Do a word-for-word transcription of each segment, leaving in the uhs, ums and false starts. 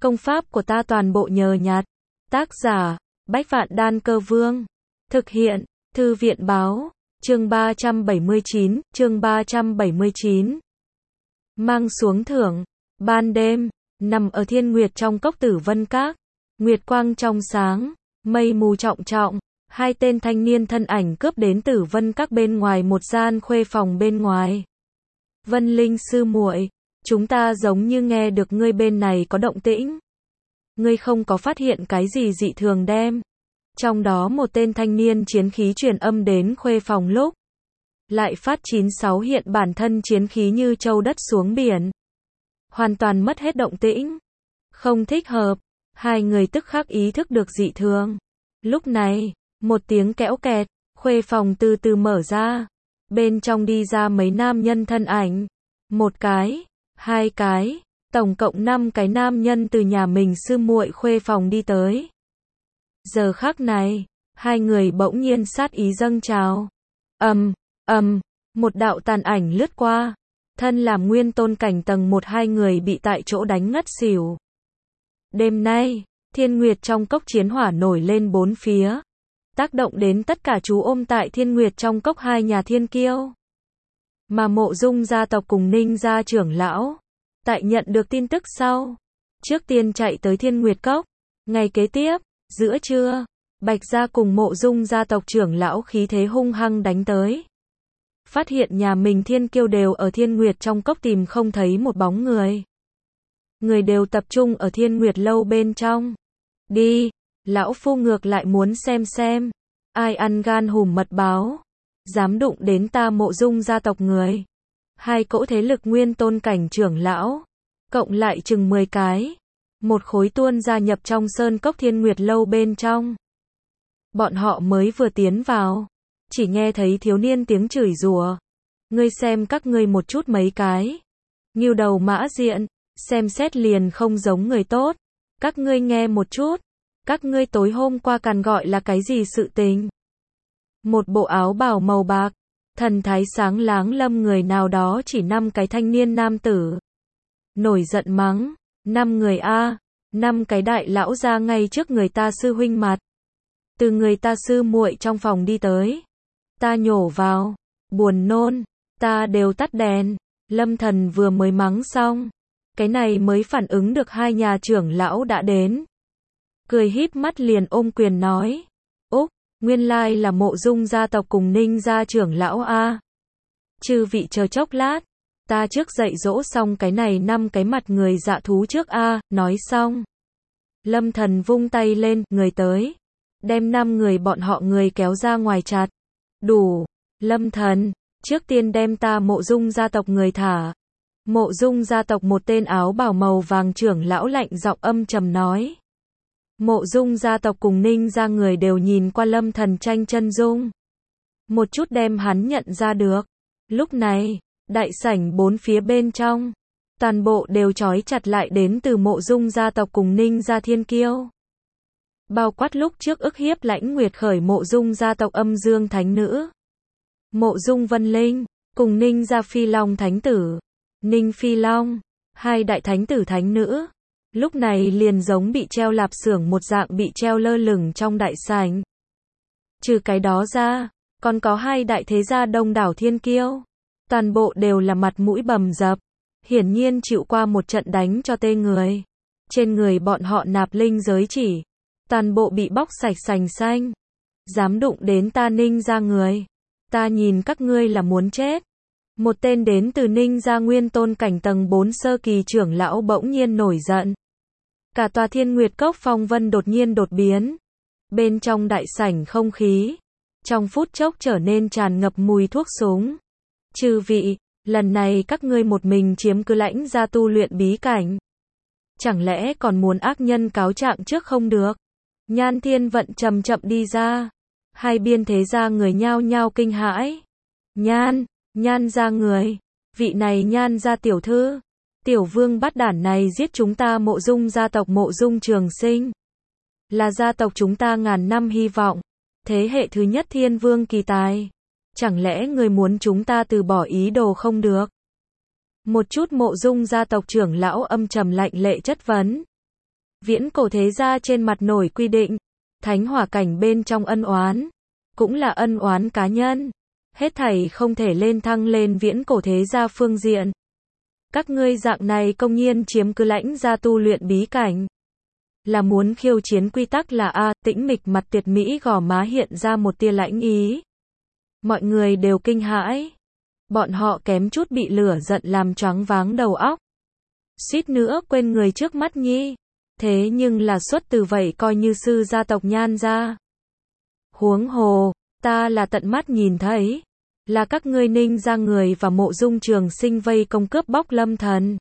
Công pháp của ta toàn bộ nhờ nhặt. Tác giả, Bách Vạn Đan Cơ Vương. Thực hiện, Thư viện Báo. Chương ba trăm bảy mươi chín, chương ba trăm bảy mươi chín. Mang xuống thưởng. Ban đêm, nằm ở Thiên Nguyệt trong cốc Tử Vân Các. Nguyệt quang trong sáng, mây mù trọng trọng. Hai tên thanh niên thân ảnh cướp đến Tử Vân Các bên ngoài một gian khuê phòng bên ngoài. Vân Linh sư muội, chúng ta giống như nghe được ngươi bên này có động tĩnh. Ngươi không có phát hiện cái gì dị thường đem. Trong đó một tên thanh niên chiến khí truyền âm đến khuê phòng lúc. Lại phát chín sáu hiện bản thân chiến khí như châu đất xuống biển. Hoàn toàn mất hết động tĩnh. Không thích hợp. Hai người tức khắc ý thức được dị thường. Lúc này, một tiếng kẽo kẹt, khuê phòng từ từ mở ra. Bên trong đi ra mấy nam nhân thân ảnh. Một cái, hai cái, tổng cộng năm cái nam nhân từ nhà mình sư muội khuê phòng đi tới. Giờ khắc này, hai người bỗng nhiên sát ý dâng trào. Ầm, ầm, một đạo tàn ảnh lướt qua. Thân làm nguyên tôn cảnh tầng một hai người bị tại chỗ đánh ngất xỉu. Đêm nay, Thiên Nguyệt trong cốc chiến hỏa nổi lên bốn phía. Tác động đến tất cả chú ôm tại Thiên Nguyệt trong cốc hai nhà thiên kiêu. Mà Mộ Dung gia tộc cùng Ninh gia trưởng lão, tại nhận được tin tức sau, trước tiên chạy tới Thiên Nguyệt cốc. Ngày kế tiếp, giữa trưa, Bạch gia cùng Mộ Dung gia tộc trưởng lão khí thế hung hăng đánh tới. Phát hiện nhà mình thiên kiêu đều ở Thiên Nguyệt trong cốc tìm không thấy một bóng người. Người đều tập trung ở Thiên Nguyệt lâu bên trong. Đi, lão phu ngược lại muốn xem xem, ai ăn gan hùm mật báo, dám đụng đến ta Mộ Dung gia tộc người. Hai cỗ thế lực nguyên tôn cảnh trưởng lão, cộng lại chừng mười cái, một khối tuôn gia nhập trong sơn cốc Thiên Nguyệt lâu bên trong. Bọn họ mới vừa tiến vào, chỉ nghe thấy thiếu niên tiếng chửi rủa. Ngươi xem các ngươi một chút mấy cái, ngưu đầu mã diện, xem xét liền không giống người tốt. Các ngươi nghe một chút, các ngươi tối hôm qua càn gọi là cái gì sự tình? Một bộ áo bào màu bạc, thần thái sáng láng lâm người nào đó chỉ năm cái thanh niên nam tử. Nổi giận mắng, năm người a, năm cái đại lão ra ngay trước người ta sư huynh mặt. Từ người ta sư muội trong phòng đi tới. Ta nhổ vào, buồn nôn, ta đều tắt đèn. Lâm Thần vừa mới mắng xong, cái này mới phản ứng được hai nhà trưởng lão đã đến. Cười híp mắt liền ôm quyền nói, Úc, nguyên lai là Mộ Dung gia tộc cùng Ninh gia trưởng lão a. Chư vị chờ chốc lát, ta trước dạy dỗ xong cái này năm cái mặt người dạ thú trước a. Nói xong, Lâm Thần vung tay lên, người tới, đem năm người bọn họ người kéo ra ngoài chặt. Đủ, Lâm Thần, trước tiên đem ta Mộ Dung gia tộc người thả. Mộ Dung gia tộc một tên áo bào màu vàng trưởng lão lạnh giọng âm trầm nói. Mộ Dung gia tộc cùng Ninh gia người đều nhìn qua Lâm Thần tranh chân dung. Một chút đem hắn nhận ra được. Lúc này, đại sảnh bốn phía bên trong, toàn bộ đều trói chặt lại đến từ Mộ Dung gia tộc cùng Ninh gia thiên kiêu. Bao quát lúc trước ức hiếp Lãnh Nguyệt khởi Mộ Dung gia tộc âm dương thánh nữ. Mộ Dung Vân Linh, cùng Ninh gia phi long thánh tử. Ninh Phi Long, hai đại thánh tử thánh nữ, lúc này liền giống bị treo lạp xưởng một dạng bị treo lơ lửng trong đại sảnh. Trừ cái đó ra, còn có hai đại thế gia đông đảo thiên kiêu, toàn bộ đều là mặt mũi bầm dập, hiển nhiên chịu qua một trận đánh cho tê người. Trên người bọn họ nạp linh giới chỉ, toàn bộ bị bóc sạch sành xanh. Dám đụng đến ta Ninh gia người, ta nhìn các ngươi là muốn chết. Một tên đến từ Ninh gia nguyên tôn cảnh tầng bốn sơ kỳ trưởng lão bỗng nhiên nổi giận. Cả tòa Thiên Nguyệt cốc phong vân đột nhiên đột biến. Bên trong đại sảnh không khí, trong phút chốc trở nên tràn ngập mùi thuốc súng. Chư vị, lần này các ngươi một mình chiếm cứ Lãnh gia tu luyện bí cảnh. Chẳng lẽ còn muốn ác nhân cáo trạng trước không được? Nhan Thiên Vận chậm chậm đi ra. Hai biên thế gia người nhao nhao kinh hãi. Nhan, Nhan gia người, vị này Nhan gia tiểu thư, tiểu vương bắt đản này giết chúng ta Mộ Dung gia tộc Mộ Dung Trường Sinh. Là gia tộc chúng ta ngàn năm hy vọng, thế hệ thứ nhất thiên vương kỳ tài. Chẳng lẽ người muốn chúng ta từ bỏ ý đồ không được? Một chút Mộ Dung gia tộc trưởng lão âm trầm lạnh lệ chất vấn. Viễn cổ thế gia trên mặt nổi quy định, thánh hỏa cảnh bên trong ân oán, cũng là ân oán cá nhân. Hết thảy không thể lên thăng lên viễn cổ thế gia phương diện. Các ngươi dạng này công nhiên chiếm cứ lãnh gia tu luyện bí cảnh. Là muốn khiêu chiến quy tắc là A, tĩnh mịch mặt tiệt mỹ gò má hiện ra một tia lãnh ý. Mọi người đều kinh hãi. Bọn họ kém chút bị lửa giận làm choáng váng đầu óc. Suýt nữa quên người trước mắt nhi. Thế nhưng là xuất từ vậy coi như sư gia tộc Nhan gia. Huống hồ, ta là tận mắt nhìn thấy. Là các ngươi Ninh gia người và Mộ Dung Trường Sinh vây công cướp bóc Lâm Thần.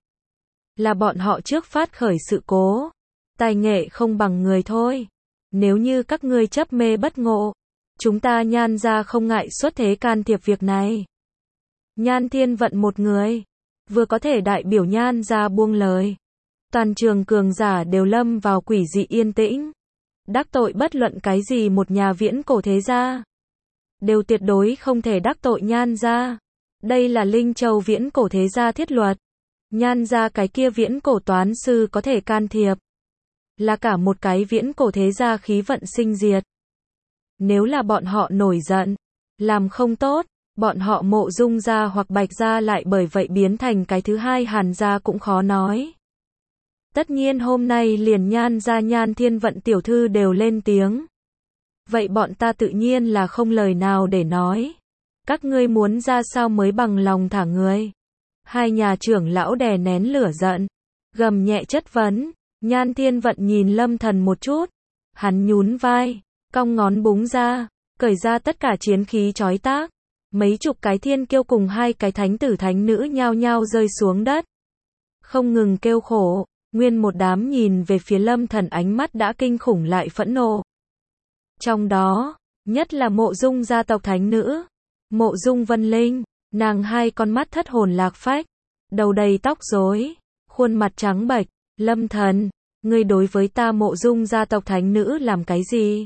Là bọn họ trước phát khởi sự cố. Tài nghệ không bằng người thôi. Nếu như các ngươi chấp mê bất ngộ, chúng ta Nhan gia không ngại xuất thế can thiệp việc này. Nhan Thiên Vận một người, vừa có thể đại biểu Nhan gia buông lời. Toàn trường cường giả đều lâm vào quỷ dị yên tĩnh. Đắc tội bất luận cái gì một nhà viễn cổ thế gia, đều tuyệt đối không thể đắc tội Nhan gia. Đây là Linh Châu viễn cổ thế gia thiết luật. Nhan gia cái kia viễn cổ toán sư có thể can thiệp. Là cả một cái viễn cổ thế gia khí vận sinh diệt. Nếu là bọn họ nổi giận, làm không tốt, bọn họ Mộ Dung gia hoặc Bạch gia lại bởi vậy biến thành cái thứ hai Hàn gia cũng khó nói. Tất nhiên hôm nay liền Nhan gia Nhan Thiên Vận tiểu thư đều lên tiếng. Vậy bọn ta tự nhiên là không lời nào để nói. Các ngươi muốn ra sao mới bằng lòng thả người? Hai nhà trưởng lão đè nén lửa giận, gầm nhẹ chất vấn. Nhan Thiên Vận nhìn Lâm Thần một chút. Hắn nhún vai, cong ngón búng ra, cởi ra tất cả chiến khí chói tác. Mấy chục cái thiên kiêu cùng hai cái thánh tử thánh nữ nhao nhao rơi xuống đất. Không ngừng kêu khổ, nguyên một đám nhìn về phía Lâm Thần ánh mắt đã kinh khủng lại phẫn nộ. Trong đó, nhất là Mộ Dung gia tộc thánh nữ, Mộ Dung Vân Linh, nàng hai con mắt thất hồn lạc phách, đầu đầy tóc rối, khuôn mặt trắng bệch. Lâm Thần, ngươi đối với ta Mộ Dung gia tộc thánh nữ làm cái gì?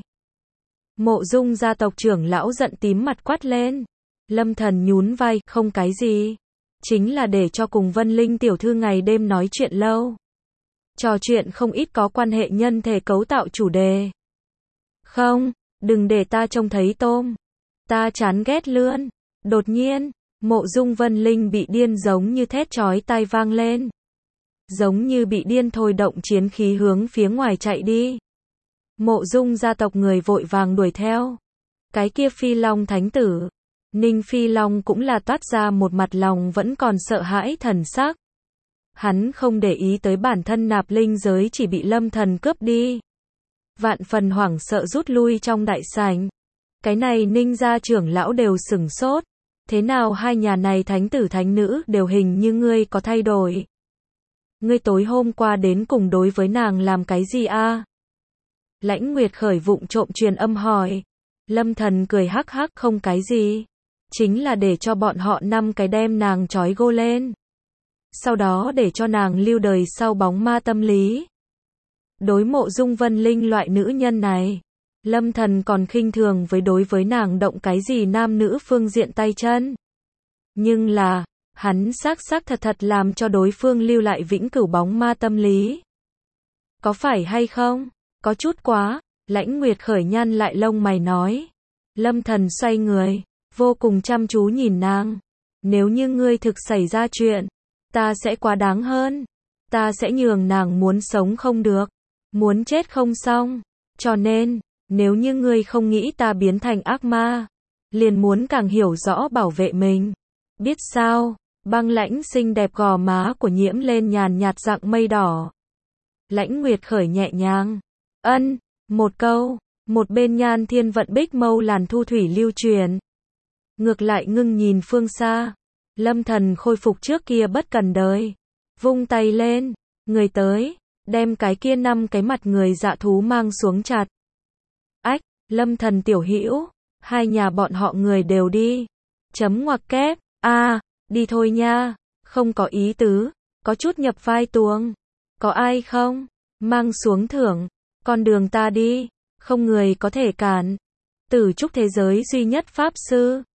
Mộ Dung gia tộc trưởng lão giận tím mặt quát lên. Lâm Thần nhún vai, không cái gì. Chính là để cho cùng Vân Linh tiểu thư ngày đêm nói chuyện lâu. Trò chuyện không ít có quan hệ nhân thể cấu tạo chủ đề. Không, đừng để ta trông thấy tôm. Ta chán ghét lươn. Đột nhiên, Mộ Dung Vân Linh bị điên giống như thét chói tai vang lên. Giống như bị điên thôi động chiến khí hướng phía ngoài chạy đi. Mộ Dung gia tộc người vội vàng đuổi theo. Cái kia Phi Long thánh tử, Ninh Phi Long cũng là toát ra một mặt lòng vẫn còn sợ hãi thần sắc. Hắn không để ý tới bản thân nạp linh giới chỉ bị Lâm Thần cướp đi. Vạn phần hoảng sợ rút lui trong đại sảnh. Cái này Ninh gia trưởng lão đều sửng sốt. Thế nào hai nhà này thánh tử thánh nữ đều hình như ngươi có thay đổi. Ngươi tối hôm qua đến cùng đối với nàng làm cái gì a? Lãnh Nguyệt khởi vụng trộm truyền âm hỏi. Lâm Thần cười hắc hắc, không cái gì. Chính là để cho bọn họ năm cái đem nàng trói gô lên. Sau đó để cho nàng lưu đời sau bóng ma tâm lý. Đối Mộ Dung Vân Linh loại nữ nhân này, Lâm Thần còn khinh thường với đối với nàng động cái gì nam nữ phương diện tay chân. Nhưng là, hắn xác xác thật thật làm cho đối phương lưu lại vĩnh cửu bóng ma tâm lý. Có phải hay không? Có chút quá. Lãnh Nguyệt khởi nhăn lại lông mày nói. Lâm Thần xoay người, vô cùng chăm chú nhìn nàng. Nếu như ngươi thực xảy ra chuyện, ta sẽ quá đáng hơn. Ta sẽ nhường nàng muốn sống không được, muốn chết không xong. Cho nên, nếu như ngươi không nghĩ ta biến thành ác ma, liền muốn càng hiểu rõ bảo vệ mình. Biết sao? Băng lãnh xinh đẹp gò má của Nhiễm lên nhàn nhạt dạng mây đỏ. Lãnh Nguyệt khởi nhẹ nhàng. Ân, một câu. Một bên Nhan Thiên Vận bích mâu làn thu thủy lưu truyền. Ngược lại ngưng nhìn phương xa. Lâm Thần khôi phục trước kia bất cần đời. Vung tay lên. Người tới. Đem cái kia năm cái mặt người dạ thú mang xuống chặt. Ách, Lâm Thần tiểu hữu. Hai nhà bọn họ người đều đi. Chấm ngoặc kép. A, à, đi thôi nha. Không có ý tứ. Có chút nhập vai tuồng. Có ai không? Mang xuống thưởng. Con đường ta đi. Không người có thể cản. Tử trúc thế giới duy nhất pháp sư.